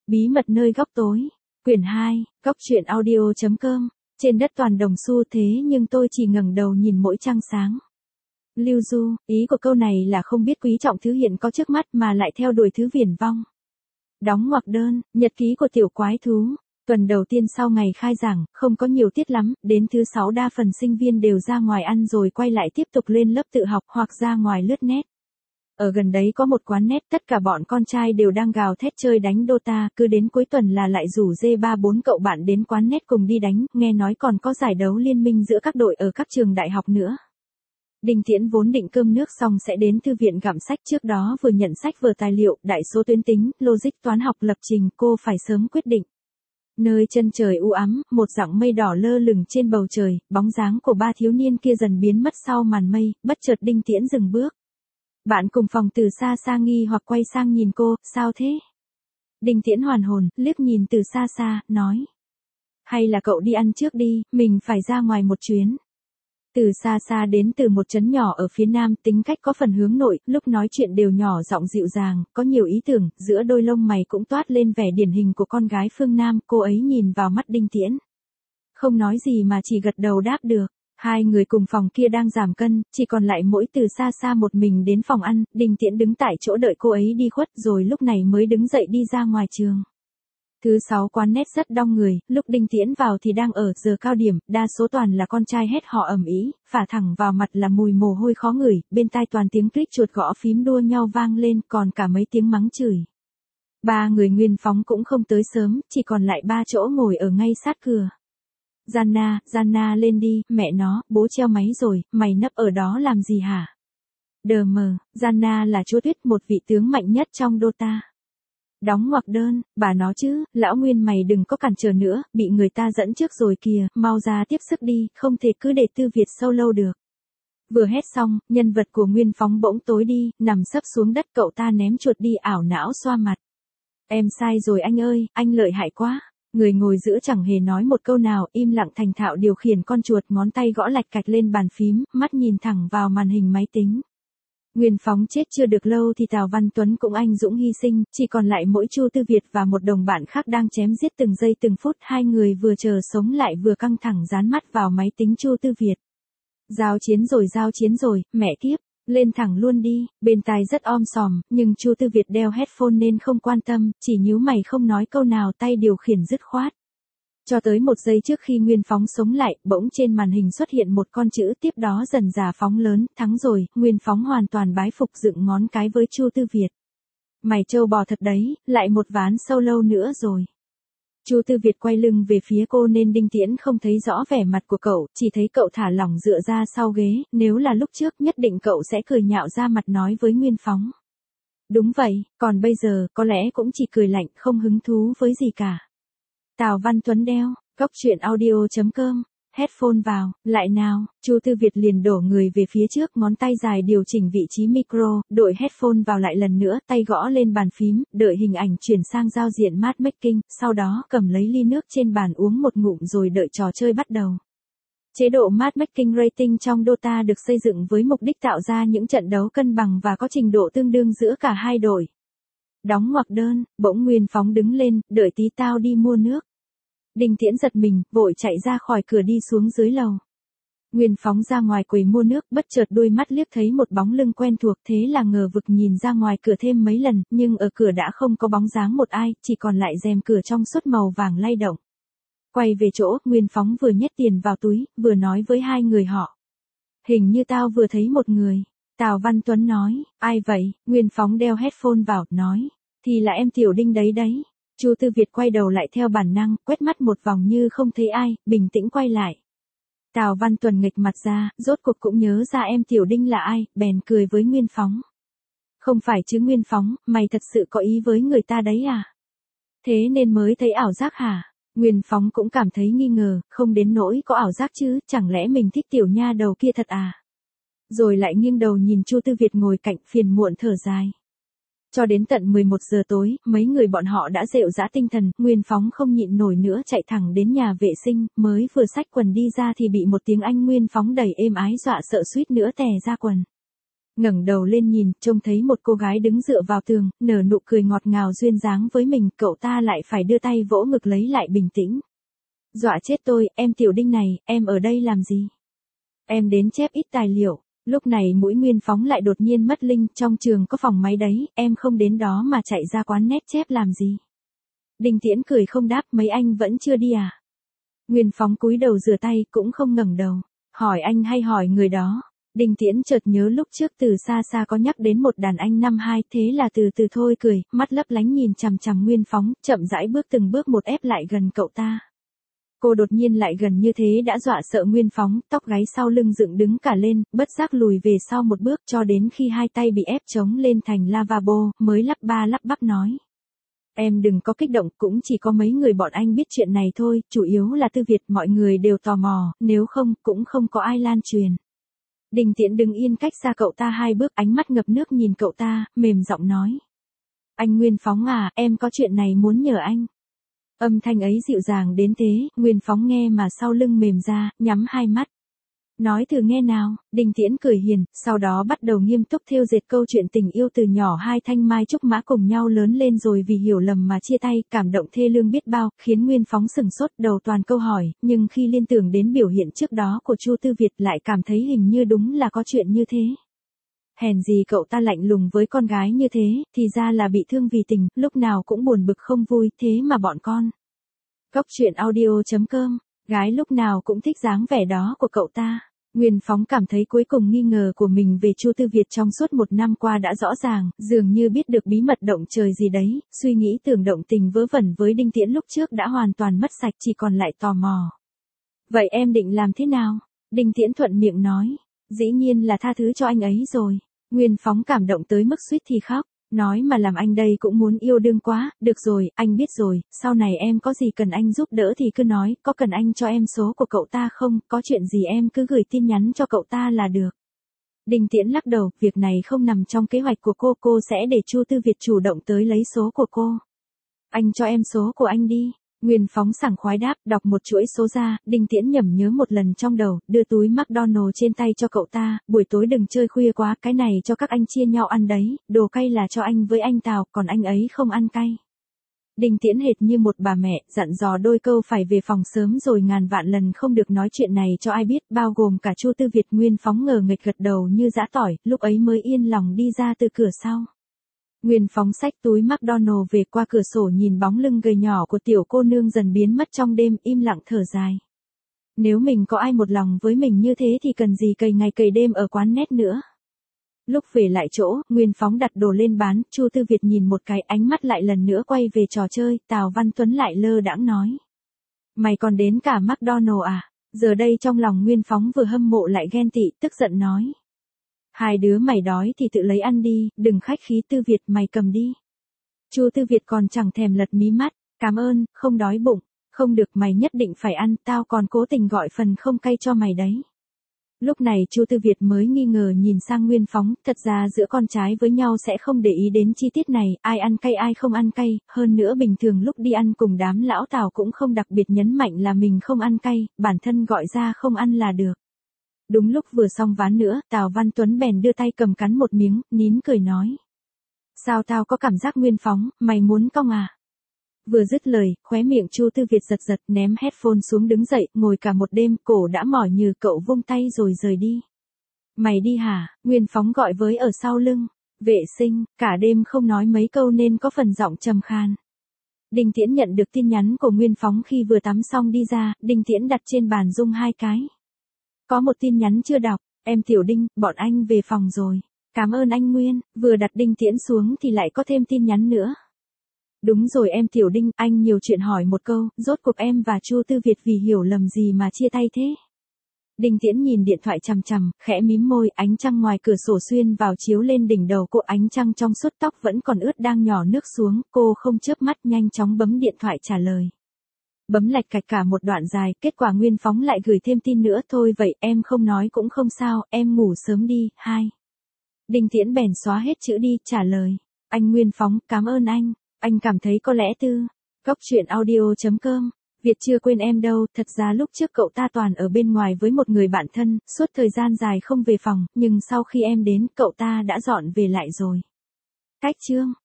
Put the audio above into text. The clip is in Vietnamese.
Bí mật nơi góc tối. Quyển 2, góc truyện audio.com. Trên đất toàn đồng xu thế nhưng tôi chỉ ngẩng đầu nhìn mỗi trăng sáng. Lưu Du, ý của câu này là không biết quý trọng thứ hiện có trước mắt mà lại theo đuổi thứ viển vông. Đóng ngoặc đơn, nhật ký của tiểu quái thú. Tuần đầu tiên sau ngày khai giảng, không có nhiều tiết lắm, đến thứ 6 đa phần sinh viên đều ra ngoài ăn rồi quay lại tiếp tục lên lớp tự học hoặc ra ngoài lướt net. Ở gần đấy có một quán net, tất cả bọn con trai đều đang gào thét chơi đánh Dota, cứ đến cuối tuần là lại rủ D3-4 cậu bạn đến quán net cùng đi đánh, nghe nói còn có giải đấu liên minh giữa các đội ở các trường đại học nữa. Đinh Tiễn vốn định cơm nước xong sẽ đến thư viện gặm sách, trước đó vừa nhận sách vở tài liệu, đại số tuyến tính, logic toán học lập trình, cô phải sớm quyết định. Nơi chân trời u ám, một dặng mây đỏ lơ lửng trên bầu trời, bóng dáng của ba thiếu niên kia dần biến mất sau màn mây, bất chợt Đinh Tiễn dừng bước. Bạn cùng phòng từ xa xa nghi hoặc quay sang nhìn cô, sao thế? Đinh Tiễn hoàn hồn, liếc nhìn từ xa xa, nói. Hay là cậu đi ăn trước đi, mình phải ra ngoài một chuyến. Từ xa xa đến từ một trấn nhỏ ở phía nam, tính cách có phần hướng nội, lúc nói chuyện đều nhỏ giọng dịu dàng, có nhiều ý tưởng, giữa đôi lông mày cũng toát lên vẻ điển hình của con gái phương Nam, cô ấy nhìn vào mắt Đinh Tiễn. Không nói gì mà chỉ gật đầu đáp được. Hai người cùng phòng kia đang giảm cân, chỉ còn lại mỗi từ xa xa một mình đến phòng ăn, Đinh Tiễn đứng tại chỗ đợi cô ấy đi khuất rồi lúc này mới đứng dậy đi ra ngoài trường. Thứ 6 quán net rất đông người, lúc Đinh Tiễn vào thì đang ở giờ cao điểm, đa số toàn là con trai hét họ ầm ĩ, phả thẳng vào mặt là mùi mồ hôi khó ngửi, bên tai toàn tiếng click chuột gõ phím đua nhau vang lên, còn cả mấy tiếng mắng chửi. Ba người Nguyên Phóng cũng không tới sớm, chỉ còn lại 3 chỗ ngồi ở ngay sát cửa. Gianna lên đi, mẹ nó, bố treo máy rồi, mày nấp ở đó làm gì hả? Đờ mờ, Gianna là chúa Tuyết, một vị tướng mạnh nhất trong Dota. Đóng ngoặc đơn, bà nó chứ, lão Nguyên mày đừng có cản trở nữa, bị người ta dẫn trước rồi kìa, mau ra tiếp sức đi, không thể cứ để Tư Việt sâu lâu được. Vừa hét xong, nhân vật của Nguyên Phóng bỗng tối đi, nằm sấp xuống đất, cậu ta ném chuột đi, ảo não xoa mặt. Em sai rồi anh ơi, anh lợi hại quá. Người ngồi giữa chẳng hề nói một câu nào, im lặng thành thạo điều khiển con chuột, ngón tay gõ lạch cạch lên bàn phím, mắt nhìn thẳng vào màn hình máy tính. Nguyên Phóng chết chưa được lâu thì Tào Văn Tuấn cũng anh dũng hy sinh, chỉ còn lại mỗi Chu Tư Việt và một đồng bạn khác đang chém giết từng giây từng phút, hai người vừa chờ sống lại vừa căng thẳng dán mắt vào máy tính Chu Tư Việt. Giao chiến rồi, mẹ kiếp. Lên thẳng luôn đi, bên tai rất om sòm, nhưng Chu Tư Việt đeo headphone nên không quan tâm, chỉ nhíu mày không nói câu nào, tay điều khiển dứt khoát. Cho tới một giây trước khi Nguyên Phóng sống lại, bỗng trên màn hình xuất hiện một con chữ, tiếp đó dần dà phóng lớn, thắng rồi, Nguyên Phóng hoàn toàn bái phục, dựng ngón cái với Chu Tư Việt. Mày trâu bò thật đấy, lại một ván solo nữa rồi. Chu Tư Việt quay lưng về phía cô nên Đinh Tiễn không thấy rõ vẻ mặt của cậu, chỉ thấy cậu thả lỏng dựa ra sau ghế, nếu là lúc trước nhất định cậu sẽ cười nhạo ra mặt nói với Nguyên Phóng. Đúng vậy, còn bây giờ có lẽ cũng chỉ cười lạnh, không hứng thú với gì cả. Tào Văn Tuấn đeo, góc truyện audio.com, headphone vào, lại nào, Chu Tư Việt liền đổ người về phía trước, ngón tay dài điều chỉnh vị trí micro, đội headphone vào lại lần nữa, tay gõ lên bàn phím, đợi hình ảnh chuyển sang giao diện matchmaking, sau đó cầm lấy ly nước trên bàn uống một ngụm rồi đợi trò chơi bắt đầu. Chế độ matchmaking rating trong Dota được xây dựng với mục đích tạo ra những trận đấu cân bằng và có trình độ tương đương giữa cả hai đội. Đóng ngoặc đơn, bỗng Nguyên Phóng đứng lên, đợi tí tao đi mua nước. Đinh Tiễn giật mình, vội chạy ra khỏi cửa đi xuống dưới lầu. Nguyên Phóng ra ngoài quầy mua nước, bất chợt đôi mắt liếc thấy một bóng lưng quen thuộc, thế là ngờ vực nhìn ra ngoài cửa thêm mấy lần, nhưng ở cửa đã không có bóng dáng một ai, chỉ còn lại rèm cửa trong suốt màu vàng lay động. Quay về chỗ, Nguyên Phóng vừa nhét tiền vào túi, vừa nói với hai người họ. Hình như tao vừa thấy một người. Tào Văn Tuấn nói, ai vậy? Nguyên Phóng đeo headphone vào, nói. Thì là em Tiểu Đinh đấy. Chu Tư Việt quay đầu lại theo bản năng, quét mắt một vòng như không thấy ai, bình tĩnh quay lại. Tào Văn Tuấn nghịch mặt ra, rốt cuộc cũng nhớ ra em Tiểu Đinh là ai, bèn cười với Nguyên Phóng. Không phải chứ Nguyên Phóng, mày thật sự có ý với người ta đấy à? Thế nên mới thấy ảo giác hả? Nguyên Phóng cũng cảm thấy nghi ngờ, không đến nỗi có ảo giác chứ, chẳng lẽ mình thích tiểu nha đầu kia thật à? Rồi lại nghiêng đầu nhìn Chu Tư Việt ngồi cạnh, phiền muộn thở dài. Cho đến tận 11 giờ tối, mấy người bọn họ đã rệu rã tinh thần, Nguyên Phóng không nhịn nổi nữa chạy thẳng đến nhà vệ sinh, mới vừa xách quần đi ra thì bị một tiếng Anh Nguyên Phóng đẩy êm ái dọa sợ suýt nữa tè ra quần. Ngẩng đầu lên nhìn, trông thấy một cô gái đứng dựa vào tường, nở nụ cười ngọt ngào duyên dáng với mình, cậu ta lại phải đưa tay vỗ ngực lấy lại bình tĩnh. Dọa chết tôi, em Tiểu Đinh này, em ở đây làm gì? Em đến chép ít tài liệu. Lúc này mũi Nguyên Phóng lại đột nhiên mất linh, trong trường có phòng máy đấy, em không đến đó mà chạy ra quán nét chép làm gì? Đinh Tiễn cười không đáp, mấy anh vẫn chưa đi à? Nguyên Phóng cúi đầu rửa tay, cũng không ngẩng đầu. Hỏi anh hay hỏi người đó? Đinh Tiễn chợt nhớ lúc trước từ xa xa có nhắc đến một đàn anh năm hai, thế là từ từ thôi cười, mắt lấp lánh nhìn chằm chằm Nguyên Phóng, chậm rãi bước từng bước một ép lại gần cậu ta. Cô đột nhiên lại gần như thế đã dọa sợ Nguyên Phóng, tóc gáy sau lưng dựng đứng cả lên, bất giác lùi về sau một bước cho đến khi hai tay bị ép chống lên thành lavabo, mới lắp ba lắp bắp nói. Em đừng có kích động, cũng chỉ có mấy người bọn anh biết chuyện này thôi, chủ yếu là Tư Việt, mọi người đều tò mò, nếu không, cũng không có ai lan truyền. Đinh Tiễn đứng yên cách xa cậu ta 2 bước, ánh mắt ngập nước nhìn cậu ta, mềm giọng nói. Anh Nguyên Phóng à, em có chuyện này muốn nhờ anh. Âm thanh ấy dịu dàng đến thế, Nguyên Phóng nghe mà sau lưng mềm ra, nhắm hai mắt. Nói thử nghe nào, Đinh Tiễn cười hiền, sau đó bắt đầu nghiêm túc thêu dệt câu chuyện tình yêu từ nhỏ hai thanh mai trúc mã cùng nhau lớn lên rồi vì hiểu lầm mà chia tay, cảm động thê lương biết bao, khiến Nguyên Phóng sừng sốt đầu toàn câu hỏi, nhưng khi liên tưởng đến biểu hiện trước đó của Chu Tư Việt lại cảm thấy hình như đúng là có chuyện như thế. Hèn gì cậu ta lạnh lùng với con gái như thế, thì ra là bị thương vì tình, lúc nào cũng buồn bực không vui, thế mà bọn con. Cóc truyện audio.com, gái lúc nào cũng thích dáng vẻ đó của cậu ta. Nguyên Phóng cảm thấy cuối cùng nghi ngờ của mình về Chu Tư Việt trong suốt 1 năm qua đã rõ ràng, dường như biết được bí mật động trời gì đấy, suy nghĩ tưởng động tình vớ vẩn với Đinh Tiễn lúc trước đã hoàn toàn mất sạch, chỉ còn lại tò mò. Vậy em định làm thế nào? Đinh Tiễn thuận miệng nói. Dĩ nhiên là tha thứ cho anh ấy rồi. Nguyên Phóng cảm động tới mức suýt thì khóc. Nói mà làm anh đây cũng muốn yêu đương quá, được rồi, anh biết rồi, sau này em có gì cần anh giúp đỡ thì cứ nói, có cần anh cho em số của cậu ta không, có chuyện gì em cứ gửi tin nhắn cho cậu ta là được. Đinh Tiễn lắc đầu, việc này không nằm trong kế hoạch của cô sẽ để Chu Tư Việt chủ động tới lấy số của cô. Anh cho em số của anh đi. Nguyên Phóng sảng khoái đáp, đọc một chuỗi số ra, Đinh Tiễn nhẩm nhớ một lần trong đầu, đưa túi McDonald trên tay cho cậu ta, buổi tối đừng chơi khuya quá, cái này cho các anh chia nhau ăn đấy, đồ cay là cho anh với anh Tào, còn anh ấy không ăn cay. Đinh Tiễn hệt như một bà mẹ, dặn dò đôi câu phải về phòng sớm rồi ngàn vạn lần không được nói chuyện này cho ai biết, bao gồm cả Chu Tư Việt. Nguyên Phóng ngờ nghệch gật đầu như giã tỏi, lúc ấy mới yên lòng đi ra từ cửa sau. Nguyên Phóng xách túi McDonald về, qua cửa sổ nhìn bóng lưng gầy nhỏ của tiểu cô nương dần biến mất trong đêm, im lặng thở dài. Nếu mình có ai một lòng với mình như thế thì cần gì cày ngày cày đêm ở quán nét nữa. Lúc về lại chỗ, Nguyên Phóng đặt đồ lên bán, Chu Tư Việt nhìn một cái, ánh mắt lại lần nữa quay về trò chơi, Tào Văn Tuấn lại lơ đãng nói. Mày còn đến cả McDonald à? Giờ đây trong lòng Nguyên Phóng vừa hâm mộ lại ghen tị, tức giận nói. Hai đứa mày đói thì tự lấy ăn đi, đừng khách khí. Tư Việt, mày cầm đi. Chu Tư Việt còn chẳng thèm lật mí mắt, cảm ơn, không đói bụng. Không được, mày nhất định phải ăn, tao còn cố tình gọi phần không cay cho mày đấy. Lúc này Chu Tư Việt mới nghi ngờ nhìn sang Nguyên Phóng, thật ra giữa con trai với nhau sẽ không để ý đến chi tiết này, ai ăn cay ai không ăn cay, hơn nữa bình thường lúc đi ăn cùng đám lão Tào cũng không đặc biệt nhấn mạnh là mình không ăn cay, bản thân gọi ra không ăn là được. Đúng lúc vừa xong ván nữa, Tào Văn Tuấn bèn đưa tay cầm cắn một miếng, nín cười nói. Sao tao có cảm giác Nguyên Phóng, mày muốn cong à? Vừa dứt lời, khóe miệng Chu Tư Việt giật giật, ném headphone xuống đứng dậy, ngồi cả một đêm, cổ đã mỏi như cậu vung tay rồi rời đi. Mày đi hả? Nguyên Phóng gọi với ở sau lưng. Vệ sinh, cả đêm không nói mấy câu nên có phần giọng trầm khan. Đinh Tiễn nhận được tin nhắn của Nguyên Phóng khi vừa tắm xong đi ra, Đinh Tiễn đặt trên bàn rung 2 cái. Có một tin nhắn chưa đọc, em Tiểu Đinh, bọn anh về phòng rồi. Cảm ơn anh Nguyên, vừa đặt Đinh Tiễn xuống thì lại có thêm tin nhắn nữa. Đúng rồi em Tiểu Đinh, anh nhiều chuyện hỏi một câu, rốt cuộc em và Chu Tư Việt vì hiểu lầm gì mà chia tay thế? Đinh Tiễn nhìn điện thoại chằm chằm, khẽ mím môi, ánh trăng ngoài cửa sổ xuyên vào chiếu lên đỉnh đầu cô, ánh trăng trong suốt, tóc vẫn còn ướt đang nhỏ nước xuống, cô không chớp mắt nhanh chóng bấm điện thoại trả lời. Bấm lạch cạch cả một đoạn dài, kết quả Nguyên Phóng lại gửi thêm tin nữa, thôi vậy em không nói cũng không sao, em ngủ sớm đi, 2. Đinh Tiễn bèn xóa hết chữ đi, trả lời. Anh Nguyên Phóng, cảm ơn anh cảm thấy có lẽ Cóc truyện audio.com Việt chưa quên em đâu, thật ra lúc trước cậu ta toàn ở bên ngoài với một người bạn thân, suốt thời gian dài không về phòng, nhưng sau khi em đến, cậu ta đã dọn về lại rồi. Cách chương